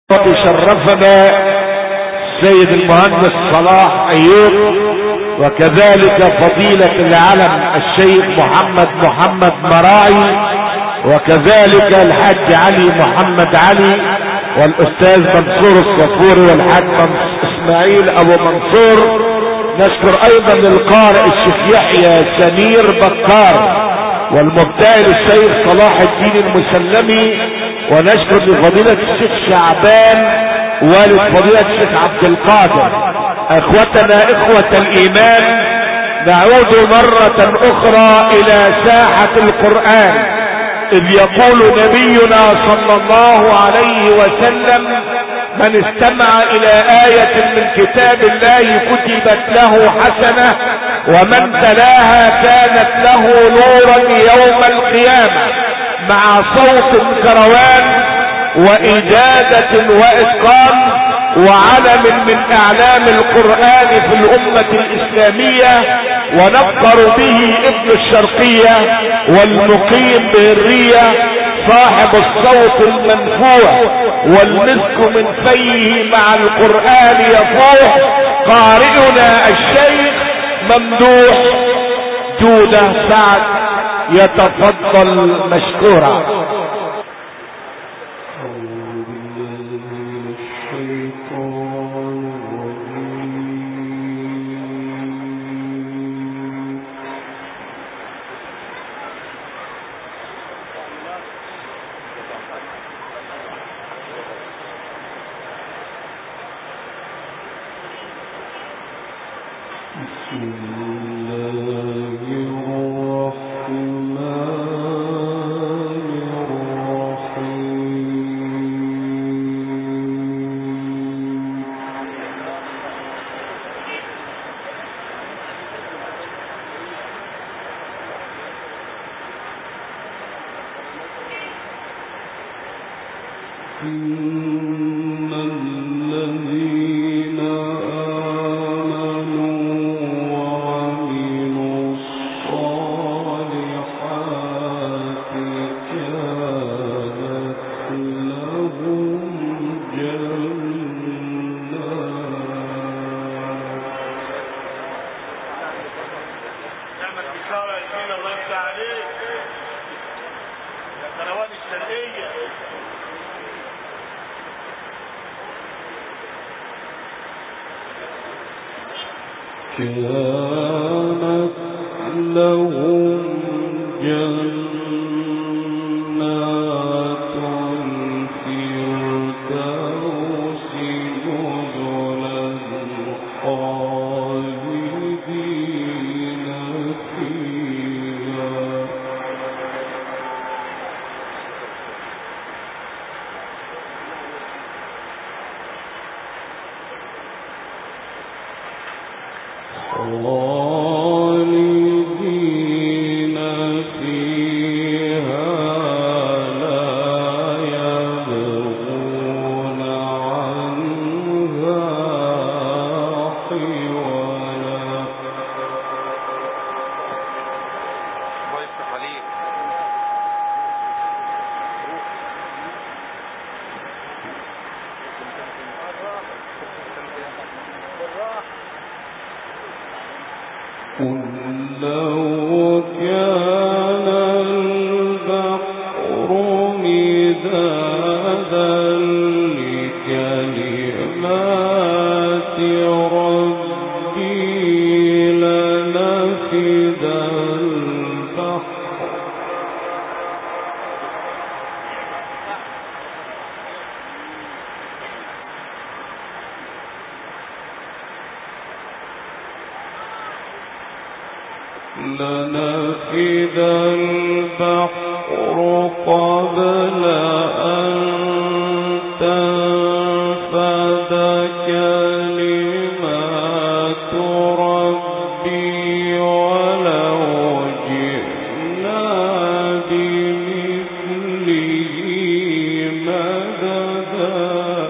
شرفنا السيد المهندس صلاح ايوب، وكذلك فضيلة العلم الشيخ محمد مراعي، وكذلك الحاج علي محمد علي، والاستاذ منصور الصفوري، والحاج اسماعيل ابو منصور. نشكر ايضا القارئ الشيخ يحيى سمير بكار، والمبتهل الشيخ صلاح الدين المسلمي، ونشكر لفضيلة الشيخ شعبان والد فضيلة الشيخ عبد القادر. اخوتنا اخوة الايمان، نعود مرة اخرى الى ساحة القرآن، اذ يقول نبينا صلى الله عليه وسلم: من استمع الى آية من كتاب الله كتبت له حسنة، ومن تلاها كانت له نورا يوم القيامة، مع صوت كروان وإجادة وإتقان، وعلم من أعلام القرآن في الأمة الإسلامية، ونفخر به ابن الشرقية والمقيم بهرية، صاحب الصوت المنفوع والمسك من فيه مع القرآن يفوح، قارئنا الشيخ ممدوح جودة سعد، يتفضل مشكورا. لنفد البحر قبل أن تنفد كلمات ربي ولو جئنا بمثله مددا.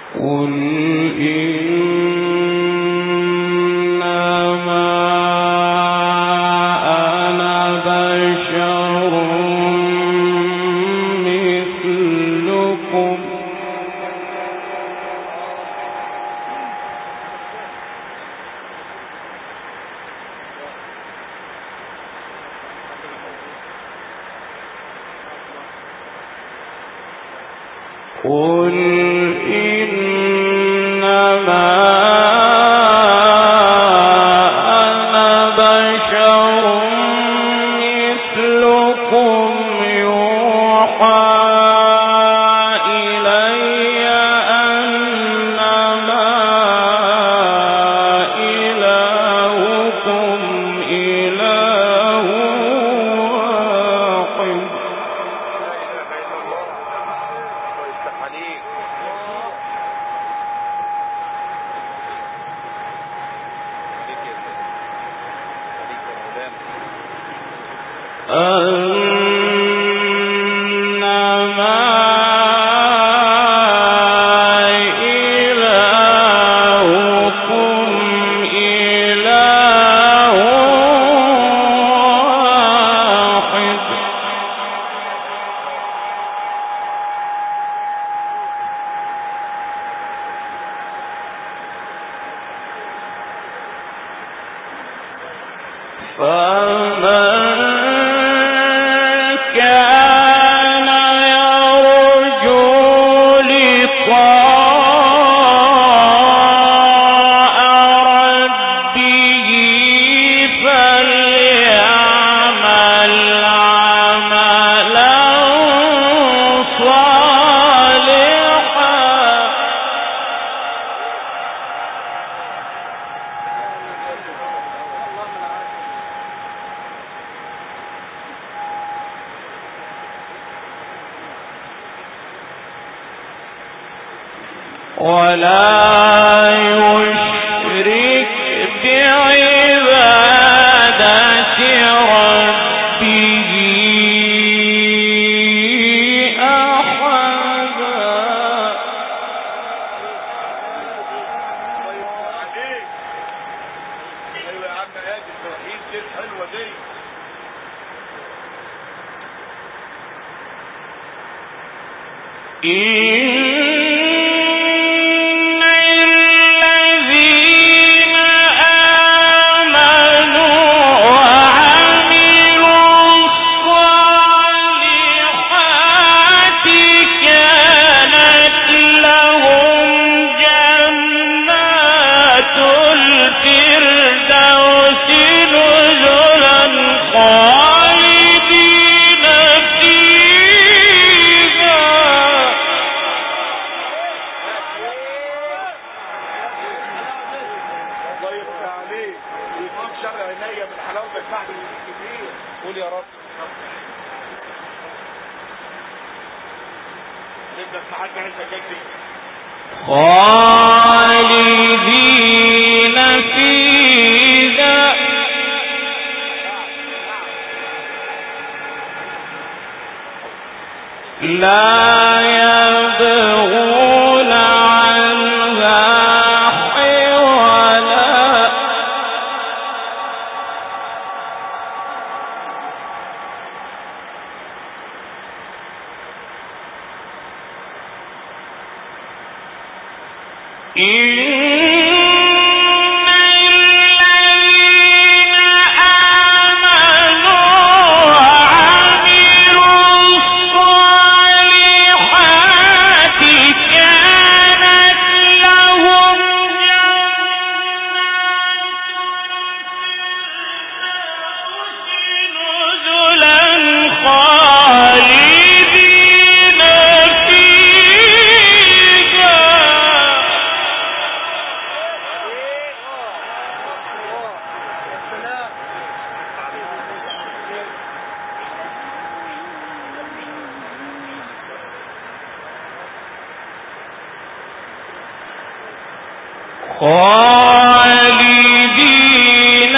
خالدين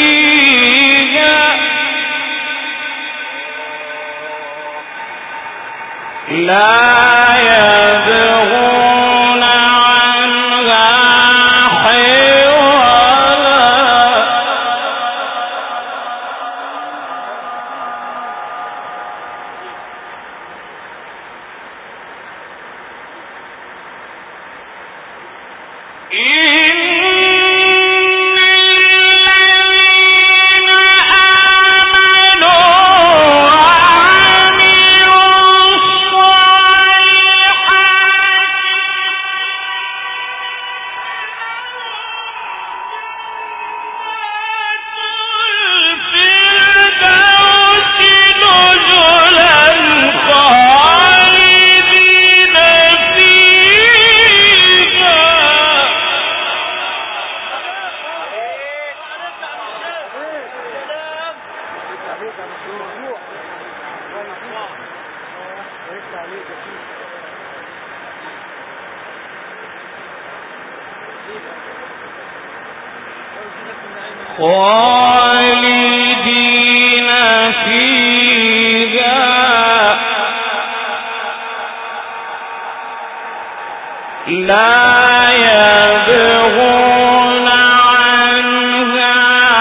فيها لا يبغون خالدين فيها لا يبغون عنها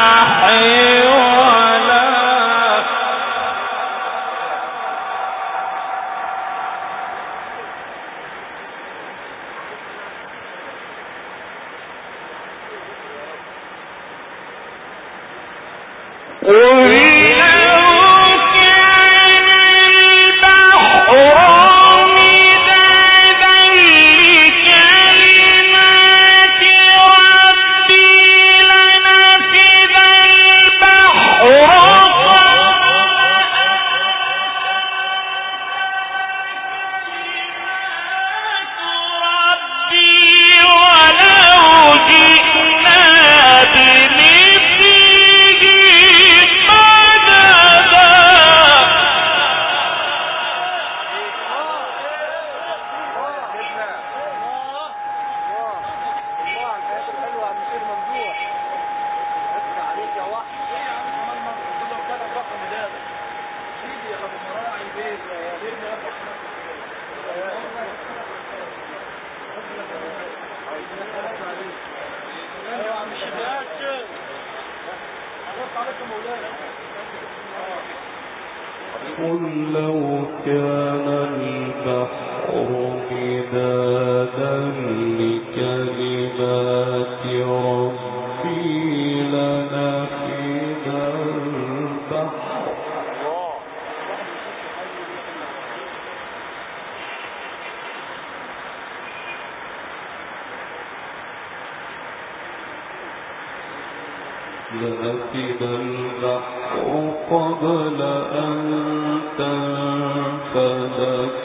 حولا قل لو كان البحر مدادا لكلمات ربي لنفد البحر قبل أن تنفد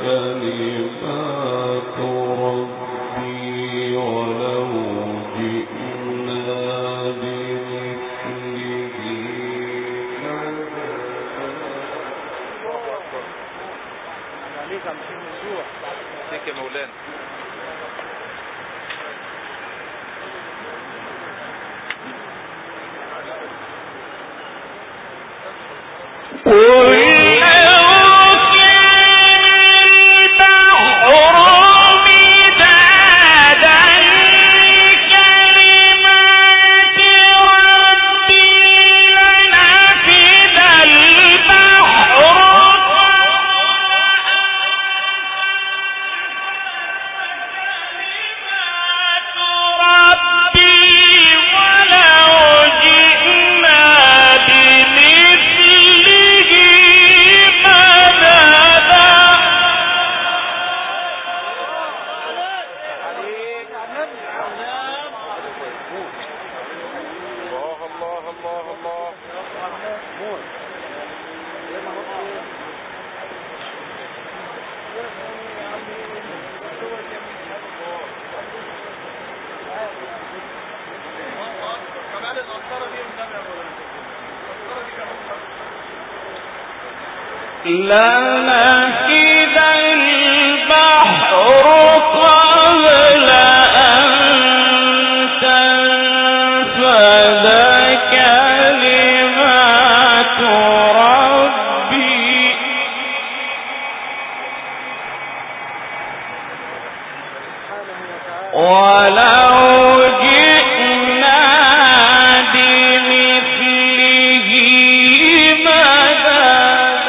كلمات ربي ولو جئنا بمثله عليك عم تشوف موضوع عليك يا مولانا. لنفد البحر قبل أن تنفد كلمات ربي ولو جئنا بمثله مددا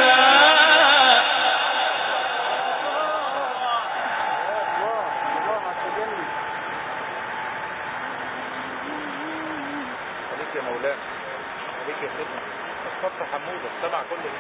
عليك يا مولانا، عليك يا سيدنا. الصف حمودة سمع كل ده.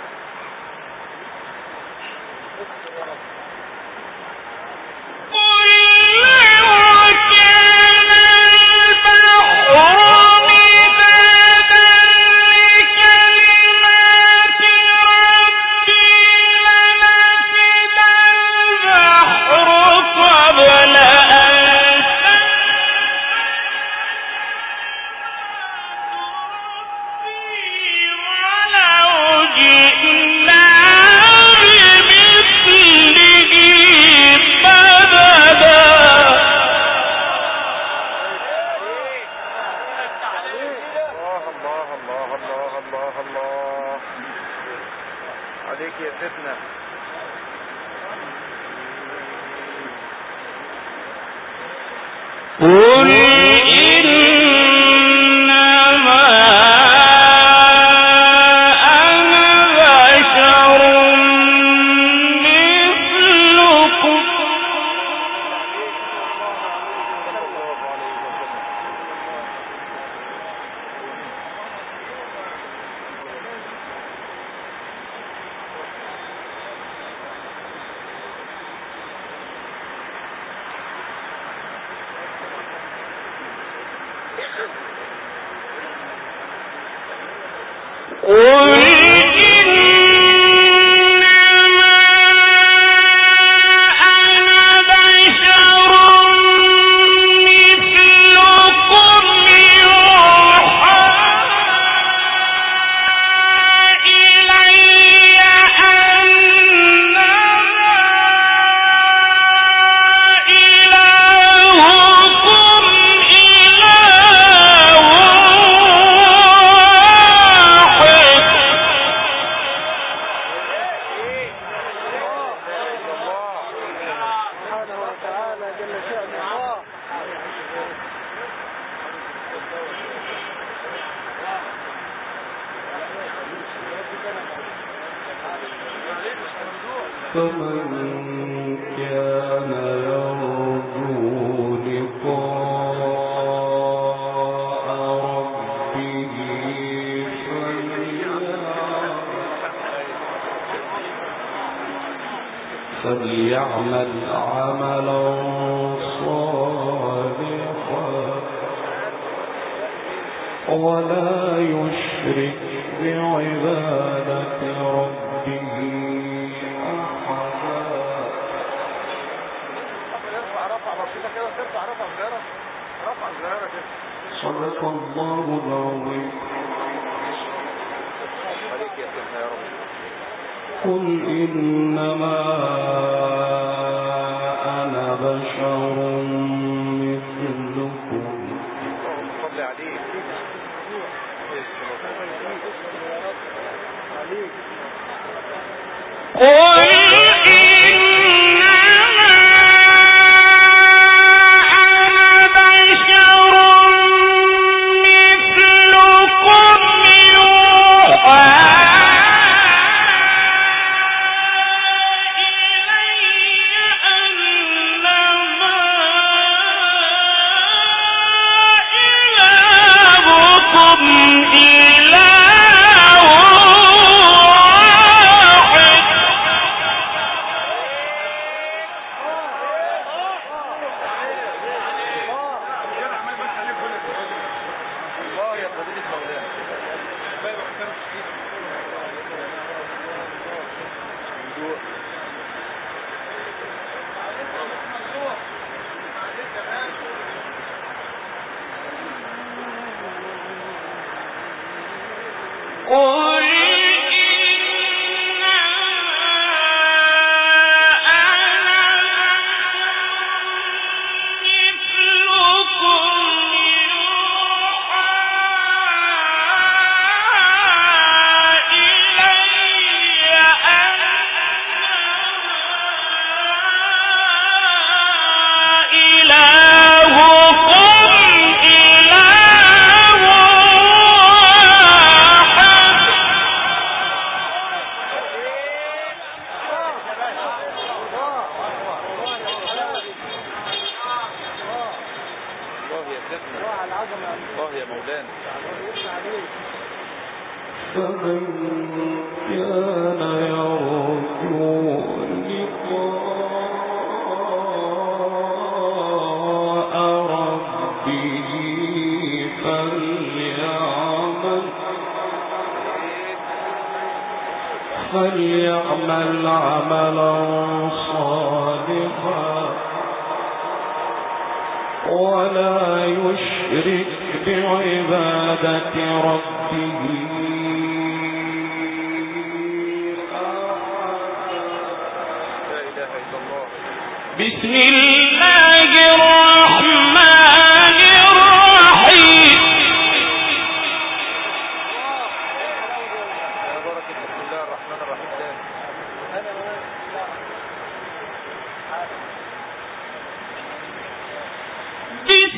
ولو جئنا قل إنما أنا بشر مثلكم فمن كان يرجو لقاء ربه فليعمل عملا صالحا ولا يشرك بعبادة ربه صدق الله العظيم. قل إنما أنا بشر مثلكم فمن كان يرجو لقاء ربه فليعمل عملا صالحا ولا يشرك بعبادة ربه بسم الله الرحمن الرحيم. بسم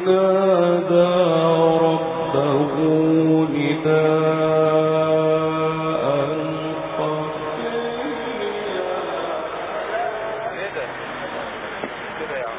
نادى ربه نداء خفيا كده يا عم.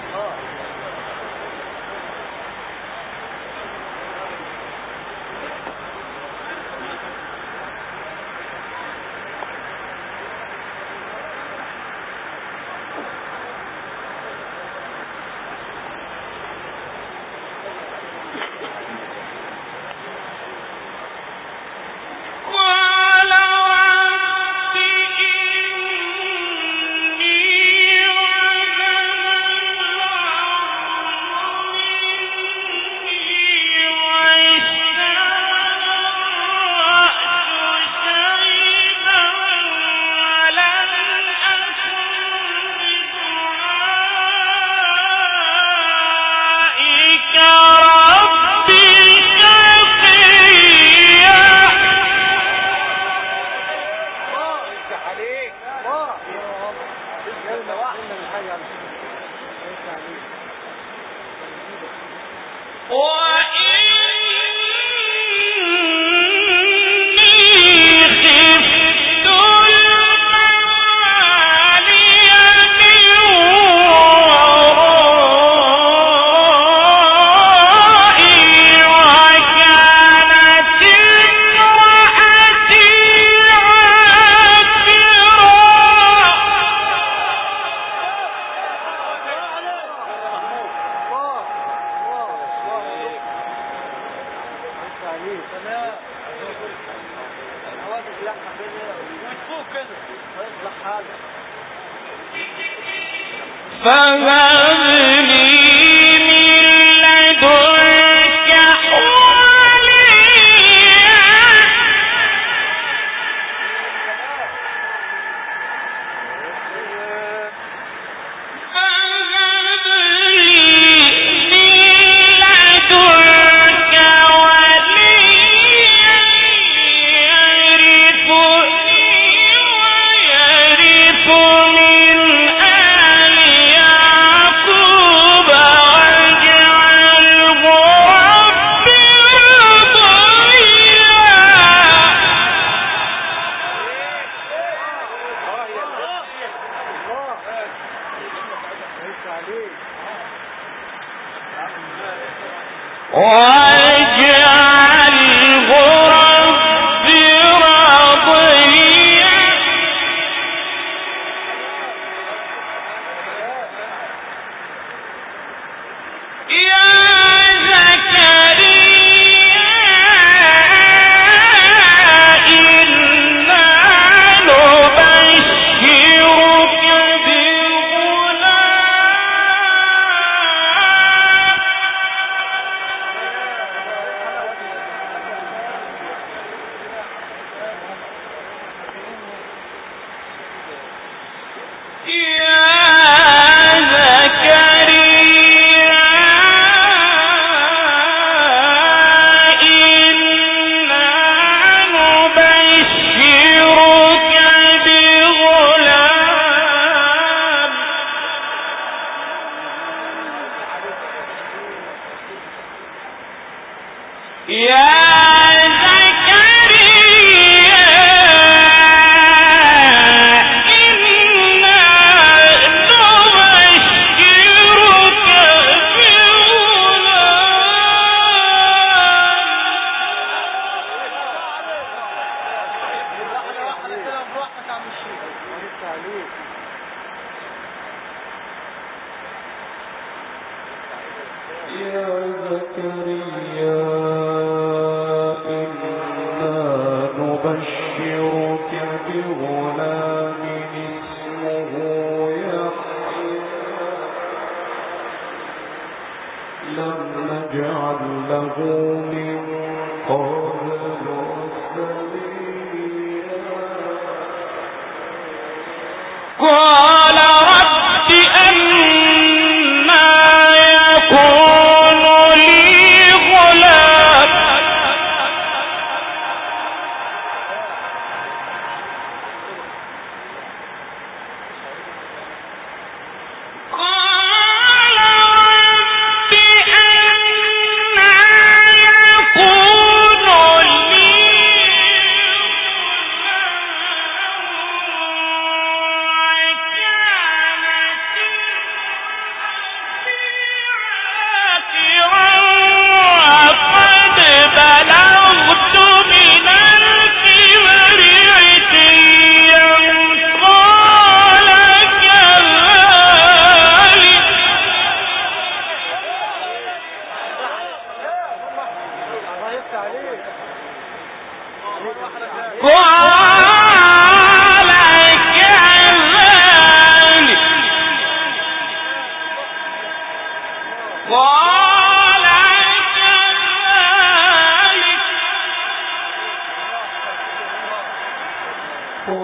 قال رب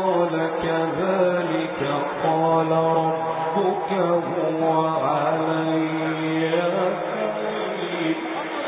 قال كذلك قال ربك هو علي هين.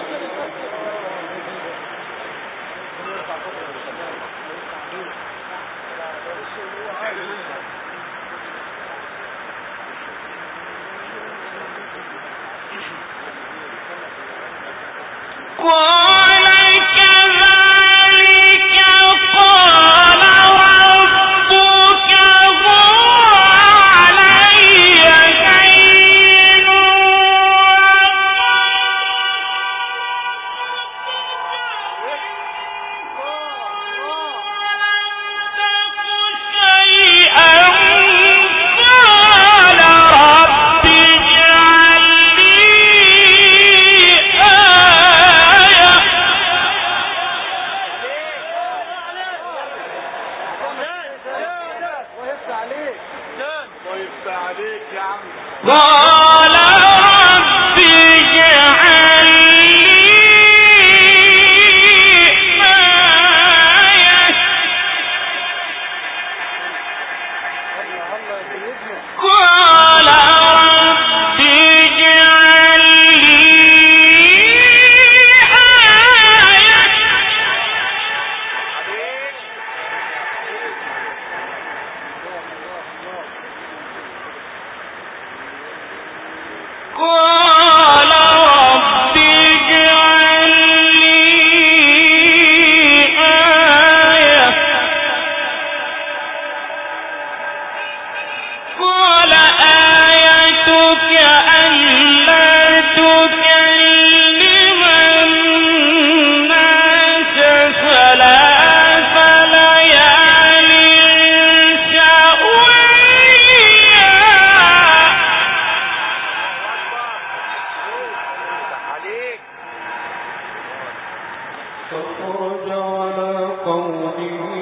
فخرج على قومه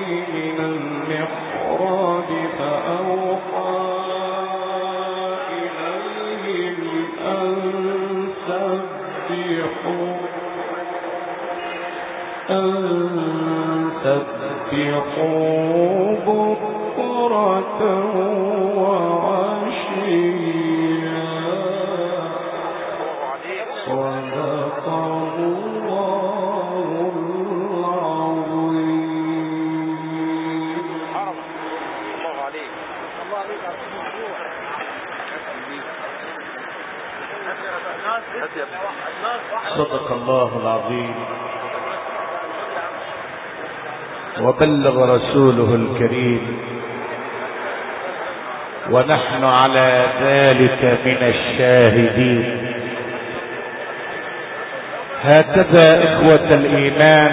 من المحراب فأوحى إليهم أن سبحوا بكرة وعشيا. صدق الله العظيم. الله عليك. الله عليك على صدق الله العظيم وبلغ رسوله الكريم، ونحن على ذلك من الشاهدين. هكذا إخوة الإيمان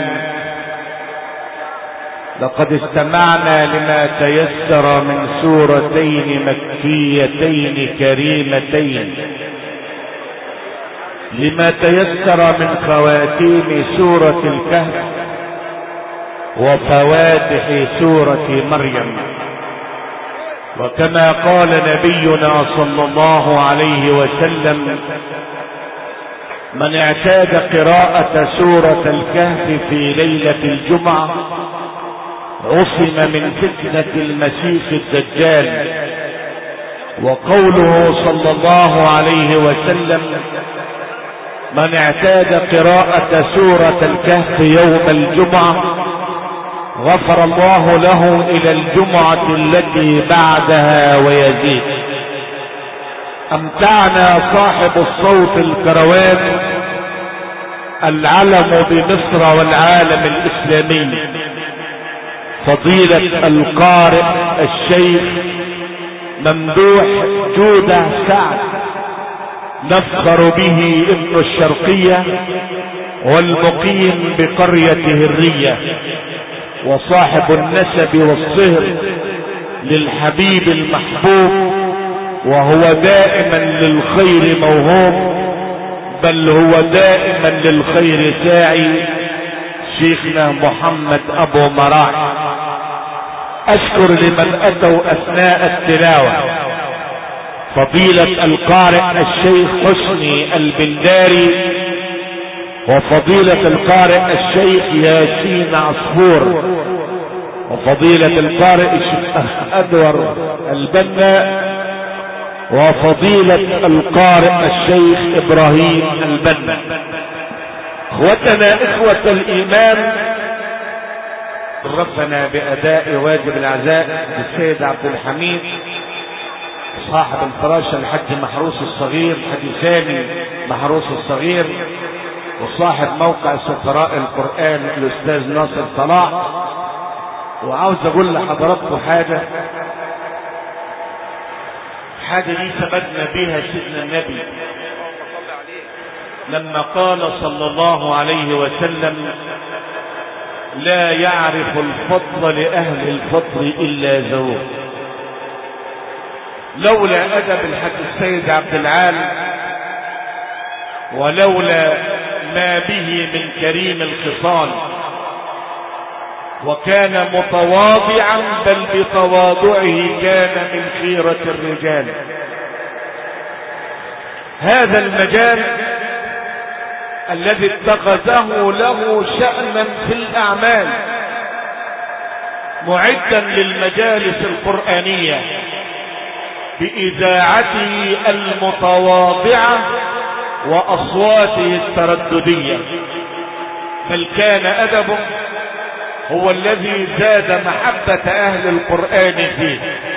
لقد استمعنا لما تيسر من سورتين مكيتين كريمتين، لما تيسر من خواتيم سورة الكهف وفواتح سورة مريم. وكما قال نبينا صلى الله عليه وسلم: من اعتاد قراءة سورة الكهف في ليلة الجمعة عصم من فتنة المسيح الدجال. وقوله صلى الله عليه وسلم: من اعتاد قراءة سورة الكهف يوم الجمعة غفر الله له إلى الجمعة التي بعدها ويزيد. أمتعنا صاحب الصوت الكروان العلم بمصر والعالم الإسلامي فضيلة القارئ الشيخ ممدوح جودة سعد، نفخر به ابن الشرقية والمقيم بقرية هرية، وصاحب النسب والصهر للحبيب المحبوب، وهو دائما للخير موهوب، بل هو دائما للخير ساعي، شيخنا محمد ابو مراعي. اشكر لمن اتوا اثناء التلاوة فضيلة القارئ الشيخ حسني البنداري، وفضيلة القارئ الشيخ ياسين عصفور، وفضيلة القارئ الشيخ أدور البنا، وفضيلة القارئ الشيخ إبراهيم البنا. اخوتنا اخوة الايمان، ربنا باداء واجب العزاء للسيد عبد الحميد صاحب الفراشة الحج محروس الصغير، حج سامي محروس الصغير، وصاحب موقع سفراء القرآن الاستاذ ناصر صلاح. وعاوز اقول لحضراتكم حاجة دي ثبتنا بها سيدنا النبي لما قال صلى الله عليه وسلم: لا يعرف الفضل لأهل الفضل إلا ذوق. لولا أدب الحاج السيد عبد العال، ولولا ما به من كريم الخصال، وكان متواضعا بل بتواضعه كان من خيرة الرجال. هذا المجال الذي اتخذه له شأنا في الأعمال، معدا للمجالس القرآنية بإذاعته المتواضعة وأصواته الترددية، بل كان أدبه هو الذي زاد محبة أهل القرآن فيه.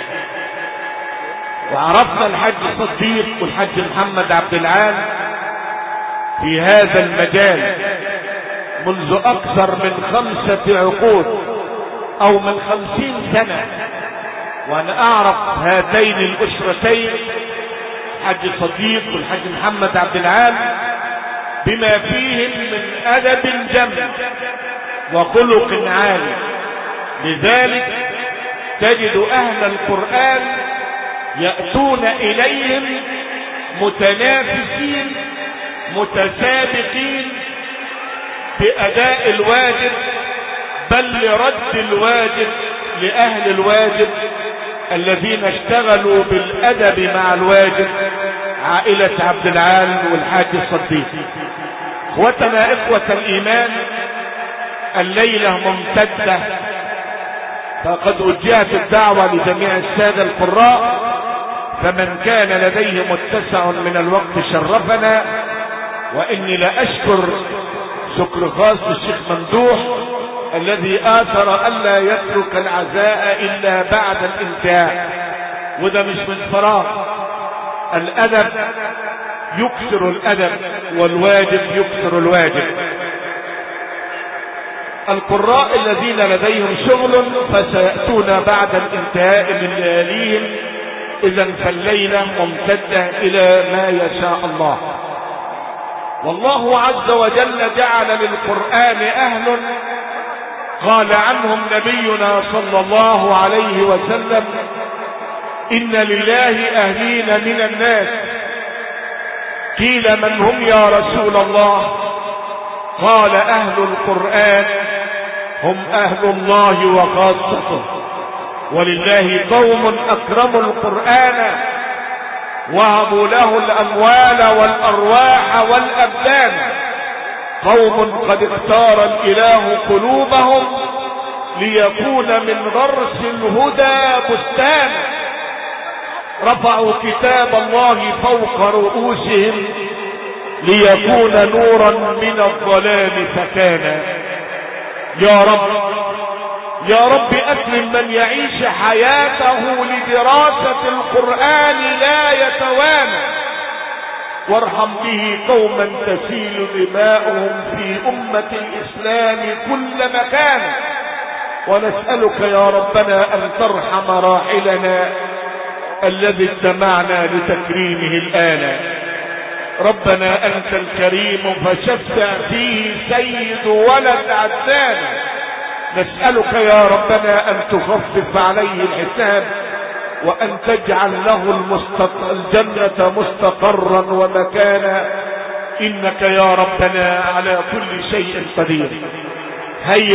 وعرفنا الحاج صديق والحاج محمد عبد العال في هذا المجال منذ أكثر من 5 عقود أو من 50 سنة، وأنا أعرف هاتين الأسرتين الحاج صديق والحاج محمد عبد العال بما فيهم من أدب جم وخلق عالي. لذلك تجد أهل القرآن يأتون إليهم متنافسين متسابقين بأداء الواجب، بل لرد الواجب لأهل الواجب الذين اشتغلوا بالأدب مع الواجب، عائلة عبد العال والحاج الصديق. اخوتنا اخوة الايمان، الليلة ممتدة، فقد وجهت الدعوة لجميع السادة القراء، فمن كان لديه متسع من الوقت شرفنا. واني لاشكر شكر خاص للشيخ ممدوح الذي آثر ألا يترك العزاء إلا بعد الانتهاء، وده مش من فراغ. الأدب يكسر الأدب والواجب يكسر الواجب. القراء الذين لديهم شغل فسيأتون بعد الانتهاء من لياليهم، إذا فالليلة ممتدة إلى ما يشاء الله. والله عز وجل جعل للقرآن أهل قال عنهم نبينا صلى الله عليه وسلم: إن لله أهلين من الناس. قيل: من هم يا رسول الله؟ قال: أهل القرآن هم أهل الله وخاصته. ولله قوم أكرموا القرآن وهبوا له الأموال والأرواح والأبدان. قوم قد اختار الإله قلوبهم ليكون من غرس الهدى بستان. رفعوا كتاب الله فوق رؤوسهم ليكون نورا من الظلام فكان. يا رب يا رب أكرم من يعيش حياته لدراسة القرآن لا يتوانى، وارحم به قوما تسيل دماؤهم في أمة الإسلام كل مكان. ونسألك يا ربنا أن ترحم راحلنا الذي اجتمعنا لتكريمه الآن. ربنا أنت الكريم فشفع فيه سيد ولد عدنان. نسألك يا ربنا أن تخفف عليه الحساب، وأن تجعل له الجنة مستقرا ومكانا، إنك يا ربنا على كل شيء قدير. هيا